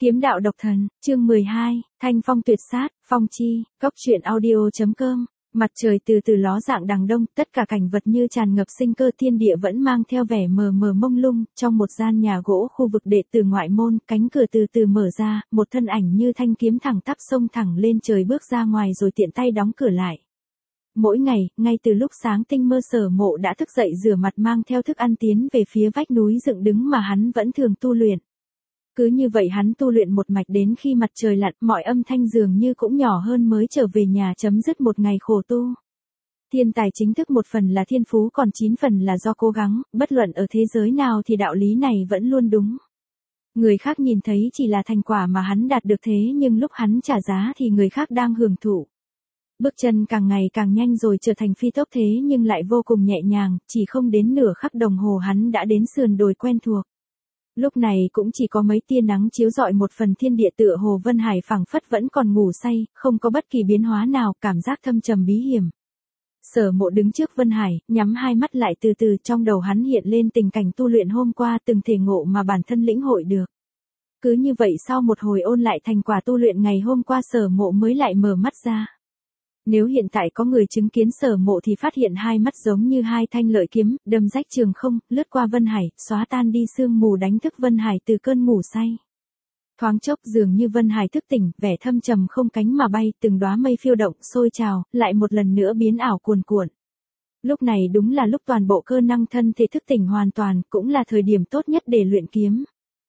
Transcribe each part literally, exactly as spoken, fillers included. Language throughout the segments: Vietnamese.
Kiếm đạo độc thần, chương mười hai, Thanh phong tuyệt sát, phong chi, góc truyện audio.com. Mặt trời từ từ ló dạng đằng đông, tất cả cảnh vật như tràn ngập sinh cơ, thiên địa vẫn mang theo vẻ mờ mờ mông lung. Trong một gian nhà gỗ khu vực đệ tử ngoại môn, cánh cửa từ từ mở ra, một thân ảnh như thanh kiếm thẳng tắp xông thẳng lên trời bước ra ngoài rồi tiện tay đóng cửa lại. Mỗi ngày, ngay từ lúc sáng tinh mơ, Sở Mộ đã thức dậy rửa mặt mang theo thức ăn tiến về phía vách núi dựng đứng mà hắn vẫn thường tu luyện. Cứ như vậy hắn tu luyện một mạch đến khi mặt trời lặn, mọi âm thanh dường như cũng nhỏ hơn mới trở về nhà chấm dứt một ngày khổ tu. Thiên tài chính thức một phần là thiên phú, còn chín phần là do cố gắng, bất luận ở thế giới nào thì đạo lý này vẫn luôn đúng. Người khác nhìn thấy chỉ là thành quả mà hắn đạt được, thế nhưng lúc hắn trả giá thì người khác đang hưởng thụ. Bước chân càng ngày càng nhanh rồi trở thành phi tốc, thế nhưng lại vô cùng nhẹ nhàng, chỉ không đến nửa khắc đồng hồ hắn đã đến sườn đồi quen thuộc. Lúc này cũng chỉ có mấy tia nắng chiếu rọi, một phần thiên địa tựa hồ Vân Hải phảng phất vẫn còn ngủ say, không có bất kỳ biến hóa nào, cảm giác thâm trầm bí hiểm. Sở Mộ đứng trước Vân Hải, nhắm hai mắt lại, từ từ trong đầu hắn hiện lên tình cảnh tu luyện hôm qua từng thể ngộ mà bản thân lĩnh hội được. Cứ như vậy sau một hồi ôn lại thành quả tu luyện ngày hôm qua, Sở Mộ mới lại mở mắt ra. Nếu hiện tại có người chứng kiến Sở Mộ thì phát hiện hai mắt giống như hai thanh lợi kiếm, đâm rách trường không, lướt qua Vân Hải, xóa tan đi sương mù, đánh thức Vân Hải từ cơn ngủ say. Thoáng chốc dường như Vân Hải thức tỉnh, vẻ thâm trầm không cánh mà bay, từng đóa mây phiêu động, sôi trào, lại một lần nữa biến ảo cuồn cuộn. Lúc này đúng là lúc toàn bộ cơ năng thân thể thức tỉnh hoàn toàn, cũng là thời điểm tốt nhất để luyện kiếm.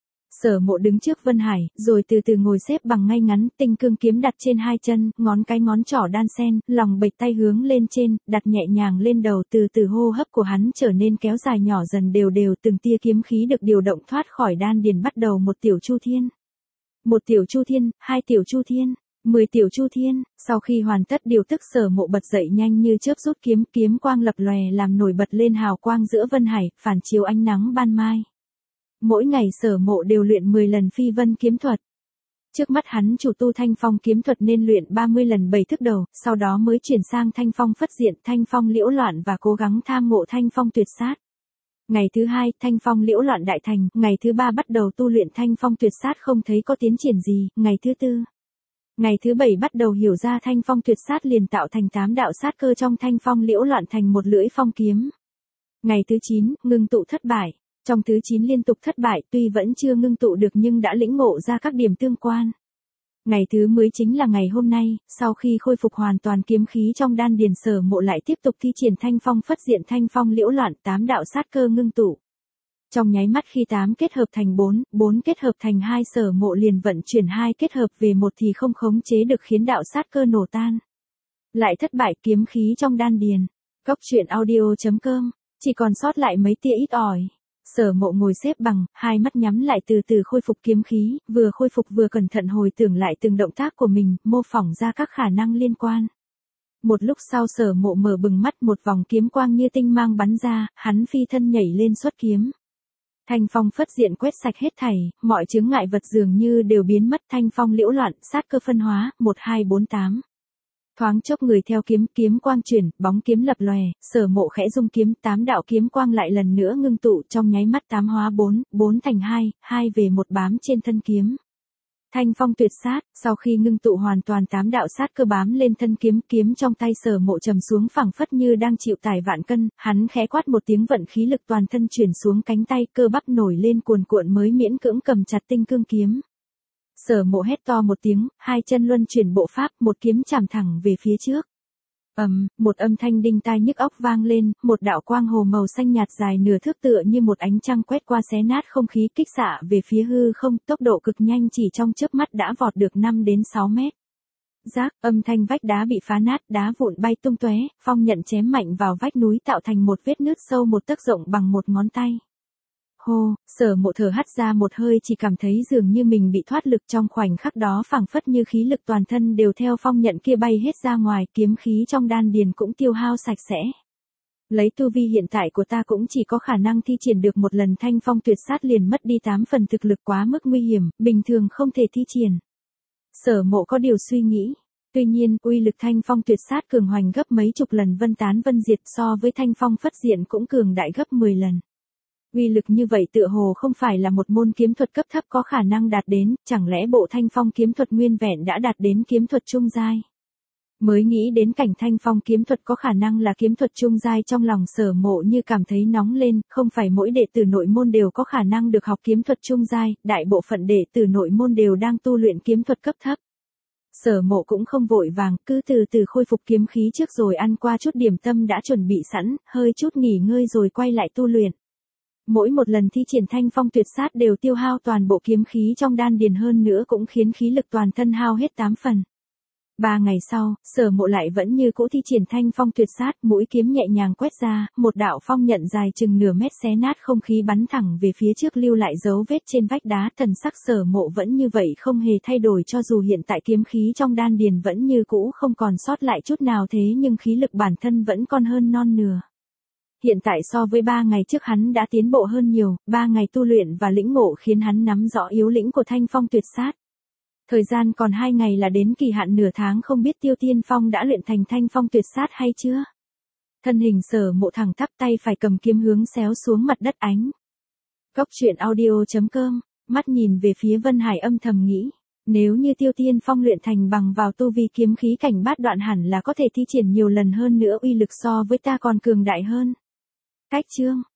Sở Mộ đứng trước Vân Hải, rồi từ từ ngồi xếp bằng ngay ngắn, tinh cương kiếm đặt trên hai chân, ngón cái ngón trỏ đan sen, lòng bệch tay hướng lên trên, đặt nhẹ nhàng lên đầu, từ từ hô hấp của hắn trở nên kéo dài nhỏ dần đều đều, từng tia kiếm khí được điều động thoát khỏi đan điền, bắt đầu một tiểu chu thiên. Một tiểu chu thiên, hai tiểu chu thiên, mười tiểu chu thiên, sau khi hoàn tất điều tức, Sở Mộ bật dậy nhanh như chớp rút kiếm, kiếm quang lập lòe làm nổi bật lên hào quang giữa Vân Hải, phản chiếu ánh nắng ban mai. Mỗi ngày Sở Mộ đều luyện mười lần phi vân kiếm thuật. Trước mắt hắn chủ tu thanh phong kiếm thuật nên luyện ba mươi lần bảy thức đầu, sau đó mới chuyển sang thanh phong phất diện, thanh phong liễu loạn và cố gắng tham ngộ thanh phong tuyệt sát. Ngày thứ hai, thanh phong liễu loạn đại thành, ngày thứ ba bắt đầu tu luyện thanh phong tuyệt sát không thấy có tiến triển gì, ngày thứ tư. Ngày thứ bảy bắt đầu hiểu ra thanh phong tuyệt sát liền tạo thành tám đạo sát cơ trong thanh phong liễu loạn thành một lưỡi phong kiếm. Ngày thứ chín, ngưng tụ thất bại. Trong thứ chín liên tục thất bại, tuy vẫn chưa ngưng tụ được nhưng đã lĩnh ngộ ra các điểm tương quan. Ngày thứ mới chính là ngày hôm nay, sau khi khôi phục hoàn toàn kiếm khí trong đan điền, Sở Mộ lại tiếp tục thi triển thanh phong phất diện, thanh phong liễu loạn, tám đạo sát cơ ngưng tụ. Trong nháy mắt khi tám kết hợp thành bốn, bốn kết hợp thành hai, Sở Mộ liền vận chuyển hai kết hợp về một thì không khống chế được khiến đạo sát cơ nổ tan. Lại thất bại, kiếm khí trong đan điền. Góc truyện audio.com, chỉ còn sót lại mấy tia ít ỏi. Sở Mộ ngồi xếp bằng, hai mắt nhắm lại, từ từ khôi phục kiếm khí, vừa khôi phục vừa cẩn thận hồi tưởng lại từng động tác của mình, mô phỏng ra các khả năng liên quan. Một lúc sau Sở Mộ mở bừng mắt, một vòng kiếm quang như tinh mang bắn ra, hắn phi thân nhảy lên xuất kiếm. Thanh phong phất diện quét sạch hết thảy, mọi chướng ngại vật dường như đều biến mất, thanh phong liễu loạn, sát cơ phân hóa, một hai bốn tám. Thoáng chốc người theo kiếm, kiếm quang chuyển, bóng kiếm lập lòe, Sở Mộ khẽ rung kiếm, tám đạo kiếm quang lại lần nữa ngưng tụ, trong nháy mắt tám hóa bốn, bốn thành hai, hai về một bám trên thân kiếm. Thanh phong tuyệt sát, sau khi ngưng tụ hoàn toàn tám đạo sát cơ bám lên thân kiếm, kiếm trong tay Sở Mộ trầm xuống phẳng phất như đang chịu tải vạn cân, hắn khẽ quát một tiếng, vận khí lực toàn thân chuyển xuống cánh tay, cơ bắp nổi lên cuồn cuộn mới miễn cưỡng cầm chặt tinh cương kiếm. Sở Mộ hét to một tiếng, hai chân luân chuyển bộ pháp, một kiếm chạm thẳng về phía trước. Ầm, um, một âm thanh đinh tai nhức óc vang lên, một đạo quang hồ màu xanh nhạt dài nửa thước tựa như một ánh trăng quét qua xé nát không khí, kích xạ về phía hư không, tốc độ cực nhanh, chỉ trong chớp mắt đã vọt được năm đến sáu mét. Rác, âm thanh vách đá bị phá nát, đá vụn bay tung tóe, phong nhận chém mạnh vào vách núi tạo thành một vết nứt sâu một tấc rộng bằng một ngón tay. Hô, Sở Mộ thở hắt ra một hơi, chỉ cảm thấy dường như mình bị thoát lực, trong khoảnh khắc đó phảng phất như khí lực toàn thân đều theo phong nhận kia bay hết ra ngoài, kiếm khí trong đan điền cũng tiêu hao sạch sẽ. Lấy tu vi hiện tại của ta cũng chỉ có khả năng thi triển được một lần thanh phong tuyệt sát, liền mất đi tám phần thực lực, quá mức nguy hiểm, bình thường không thể thi triển. Sở Mộ có điều suy nghĩ. Tuy nhiên, uy lực thanh phong tuyệt sát cường hoành gấp mấy chục lần, vân tán vân diệt, so với thanh phong phất diện cũng cường đại gấp mười lần. Uy lực như vậy tựa hồ không phải là một môn kiếm thuật cấp thấp có khả năng đạt đến, chẳng lẽ bộ Thanh Phong kiếm thuật nguyên vẹn đã đạt đến kiếm thuật trung giai. Mới nghĩ đến cảnh Thanh Phong kiếm thuật có khả năng là kiếm thuật trung giai, trong lòng Sở Mộ như cảm thấy nóng lên, không phải mỗi đệ tử nội môn đều có khả năng được học kiếm thuật trung giai, đại bộ phận đệ tử nội môn đều đang tu luyện kiếm thuật cấp thấp. Sở Mộ cũng không vội vàng, cứ từ từ khôi phục kiếm khí trước rồi ăn qua chút điểm tâm đã chuẩn bị sẵn, hơi chút nghỉ ngơi rồi quay lại tu luyện. Mỗi một lần thi triển Thanh Phong tuyệt sát đều tiêu hao toàn bộ kiếm khí trong đan điền, hơn nữa cũng khiến khí lực toàn thân hao hết tám phần. Ba ngày sau, Sở Mộ lại vẫn như cũ thi triển Thanh Phong tuyệt sát, mũi kiếm nhẹ nhàng quét ra, một đạo phong nhận dài chừng nửa mét xé nát không khí bắn thẳng về phía trước, lưu lại dấu vết trên vách đá. Thần sắc Sở Mộ vẫn như vậy không hề thay đổi, cho dù hiện tại kiếm khí trong đan điền vẫn như cũ không còn sót lại chút nào, thế nhưng khí lực bản thân vẫn còn hơn non nửa. Hiện tại so với ba ngày trước hắn đã tiến bộ hơn nhiều, ba ngày tu luyện và lĩnh ngộ khiến hắn nắm rõ yếu lĩnh của Thanh Phong tuyệt sát. Thời gian còn hai ngày là đến kỳ hạn nửa tháng, không biết Tiêu Tiên Phong đã luyện thành Thanh Phong tuyệt sát hay chưa? Thân hình Sở Mộ thẳng tắp, tay phải cầm kiếm hướng xéo xuống mặt đất. Ánh Góc Truyện Audio chấm com, mắt nhìn về phía Vân Hải âm thầm nghĩ, nếu như Tiêu Tiên Phong luyện thành bằng vào tu vi kiếm khí cảnh bát đoạn hẳn là có thể thi triển nhiều lần hơn nữa, uy lực so với ta còn cường đại hơn. Cách chương